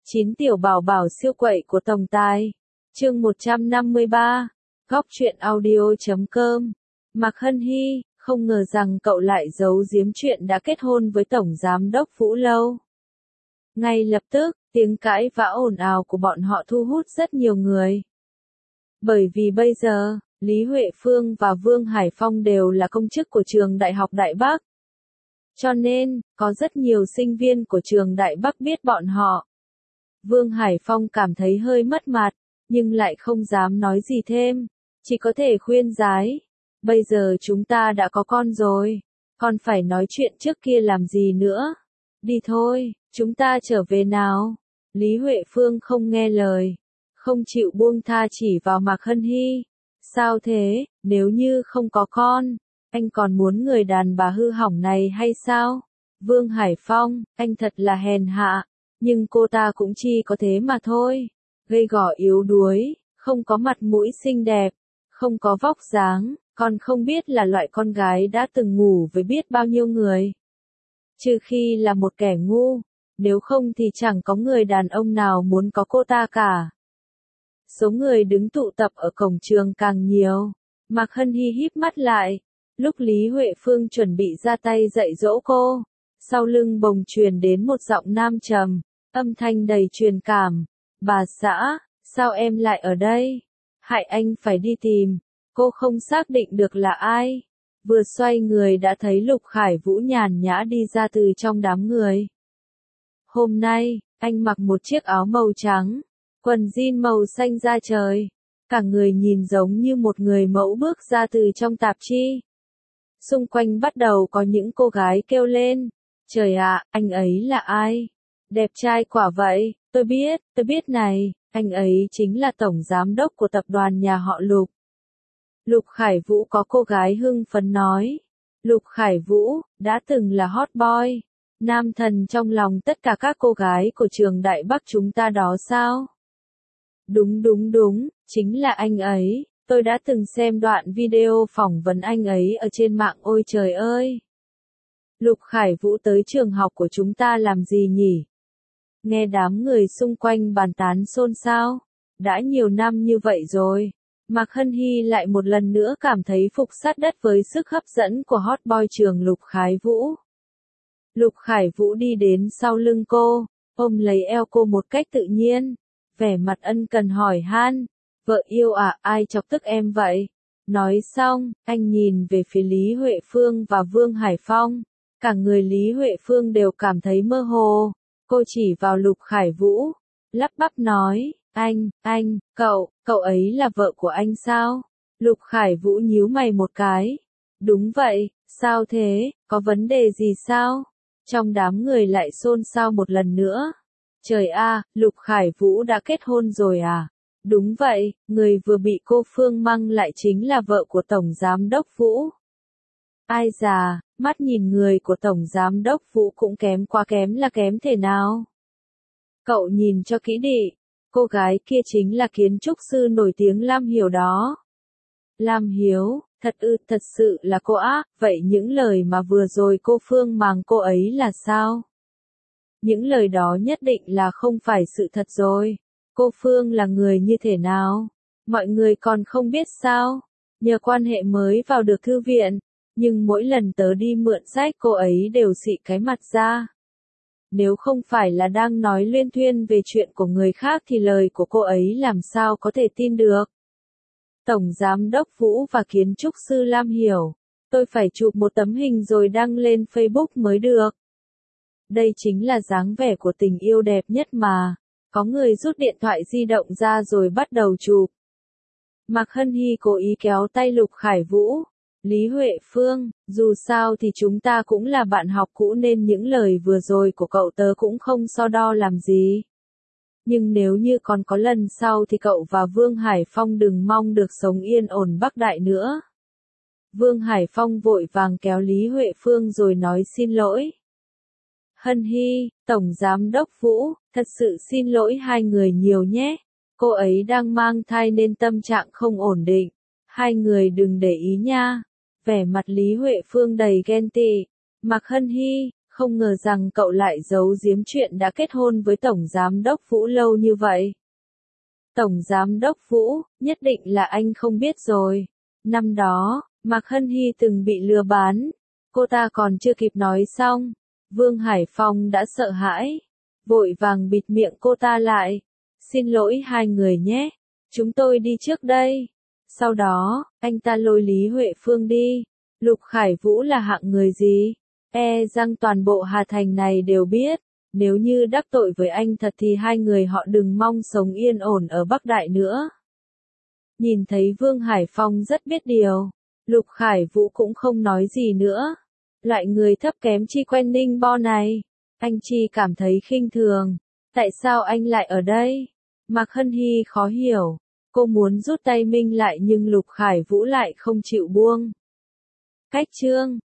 9 tiểu bảo bảo siêu quậy của tổng tài. Chương 153. Góc truyện audio.com. Mạc Hân Hy, không ngờ rằng cậu lại giấu giếm chuyện đã kết hôn với Tổng Giám đốc Vũ Lâu. Ngay lập tức, tiếng cãi vã ồn ào của bọn họ thu hút rất nhiều người. Bởi vì bây giờ, Lý Huệ Phương và Vương Hải Phong đều là công chức của trường Đại học Đại Bắc. Cho nên, có rất nhiều sinh viên của trường Đại Bắc biết bọn họ. Vương Hải Phong cảm thấy hơi mất mặt, nhưng lại không dám nói gì thêm, chỉ có thể khuyên giải. Bây giờ chúng ta đã có con rồi, còn phải nói chuyện trước kia làm gì nữa. Đi thôi, chúng ta trở về nào. Lý Huệ Phương không nghe lời, không chịu buông tha chỉ vào Mạc Hân Hy. Sao thế, nếu như không có con, anh còn muốn người đàn bà hư hỏng này hay sao? Vương Hải Phong, anh thật là hèn hạ, nhưng cô ta cũng chỉ có thế mà thôi. Gầy gò yếu đuối, không có mặt mũi xinh đẹp, không có vóc dáng, còn không biết là loại con gái đã từng ngủ với biết bao nhiêu người. Trừ khi là một kẻ ngu, nếu không thì chẳng có người đàn ông nào muốn có cô ta cả. Số người đứng tụ tập ở cổng trường càng nhiều. Mạc Hân Hy híp mắt lại. Lúc Lý Huệ Phương chuẩn bị ra tay dạy dỗ cô, sau lưng bồng truyền đến một giọng nam trầm, âm thanh đầy truyền cảm. Bà xã, sao em lại ở đây? Hại anh phải đi tìm. Cô không xác định được là ai. Vừa xoay người đã thấy Lục Khải Vũ nhàn nhã đi ra từ trong đám người. Hôm nay, anh mặc một chiếc áo màu trắng, quần jean màu xanh da trời. Cả người nhìn giống như một người mẫu bước ra từ trong tạp chí. Xung quanh bắt đầu có những cô gái kêu lên. Trời ạ, anh ấy là ai? Đẹp trai quả vậy, tôi biết này, anh ấy chính là tổng giám đốc của tập đoàn nhà họ Lục. Lục Khải Vũ có cô gái hưng phấn nói. Lục Khải Vũ, đã từng là hot boy, nam thần trong lòng tất cả các cô gái của trường Đại Bắc chúng ta đó sao? Đúng, chính là anh ấy, tôi đã từng xem đoạn video phỏng vấn anh ấy ở trên mạng ôi trời ơi. Lục Khải Vũ tới trường học của chúng ta làm gì nhỉ? Nghe đám người xung quanh bàn tán xôn xao. Đã nhiều năm như vậy rồi. Mạc Hân Hy lại một lần nữa cảm thấy phục sát đất với sức hấp dẫn của hot boy trường Lục Khải Vũ. Lục Khải Vũ đi đến sau lưng cô, ôm lấy eo cô một cách tự nhiên, vẻ mặt ân cần hỏi han, vợ yêu à, ai chọc tức em vậy? Nói xong, anh nhìn về phía Lý Huệ Phương và Vương Hải Phong, cả người Lý Huệ Phương đều cảm thấy mơ hồ, cô chỉ vào Lục Khải Vũ, lắp bắp nói, anh, cậu ấy là vợ của anh sao? Lục Khải Vũ nhíu mày một cái. Đúng vậy, sao thế, có vấn đề gì sao? Trong đám người lại xôn xao một lần nữa. Trời a, Lục Khải Vũ đã kết hôn rồi à? Đúng vậy, người vừa bị cô Phương mang lại chính là vợ của Tổng Giám đốc Vũ. Ai già, mắt nhìn người của Tổng Giám đốc Vũ cũng kém quá kém là kém thể nào? Cậu nhìn cho kỹ đi. Cô gái kia chính là kiến trúc sư nổi tiếng Lam Hiếu đó. Lam Hiếu, thật sự là cô á, vậy những lời mà vừa rồi cô Phương màng cô ấy là sao? Những lời đó nhất định là không phải sự thật rồi. Cô Phương là người như thế nào? Mọi người còn không biết sao? Nhờ quan hệ mới vào được thư viện, nhưng mỗi lần tớ đi mượn sách cô ấy đều xị cái mặt ra. Nếu không phải là đang nói luyên thuyên về chuyện của người khác thì lời của cô ấy làm sao có thể tin được. Tổng Giám đốc Vũ và kiến trúc sư Lam Hiểu, tôi phải chụp một tấm hình rồi đăng lên Facebook mới được. Đây chính là dáng vẻ của tình yêu đẹp nhất mà. Có người rút điện thoại di động ra rồi bắt đầu chụp. Mạc Hân Hy cố ý kéo tay Lục Khải Vũ. Lý Huệ Phương, dù sao thì chúng ta cũng là bạn học cũ nên những lời vừa rồi của cậu tớ cũng không so đo làm gì. Nhưng nếu như còn có lần sau thì cậu và Vương Hải Phong đừng mong được sống yên ổn Bắc Đại nữa. Vương Hải Phong vội vàng kéo Lý Huệ Phương rồi nói xin lỗi. Hân Hy, Tổng Giám đốc Vũ, thật sự xin lỗi hai người nhiều nhé. Cô ấy đang mang thai nên tâm trạng không ổn định. Hai người đừng để ý nha. Vẻ mặt Lý Huệ Phương đầy ghen tị. Mạc Hân Hy, Không ngờ rằng cậu lại giấu giếm chuyện đã kết hôn với Tổng Giám đốc Vũ lâu như vậy. Tổng Giám đốc Vũ, nhất định là anh không biết rồi. Năm đó, Mạc Hân Hy từng bị lừa bán. Cô ta còn chưa kịp nói xong. Vương Hải Phong đã sợ hãi. Vội vàng bịt miệng cô ta lại. Xin lỗi hai người nhé. Chúng tôi đi trước đây. Sau đó, anh ta lôi Lý Huệ Phương đi. Lục Khải Vũ là hạng người gì? E rằng toàn bộ Hà Thành này đều biết. Nếu như đắc tội với anh thật thì hai người họ đừng mong sống yên ổn ở Bắc Đại nữa. Nhìn thấy Vương Hải Phong rất biết điều. Lục Khải Vũ cũng không nói gì nữa. Loại người thấp kém chi quen Ninh Bo này. Anh chỉ cảm thấy khinh thường. Tại sao anh lại ở đây? Mạc Hân Hy khó hiểu. Cô muốn rút tay Minh lại nhưng Lục Khải Vũ lại không chịu buông. Cách chương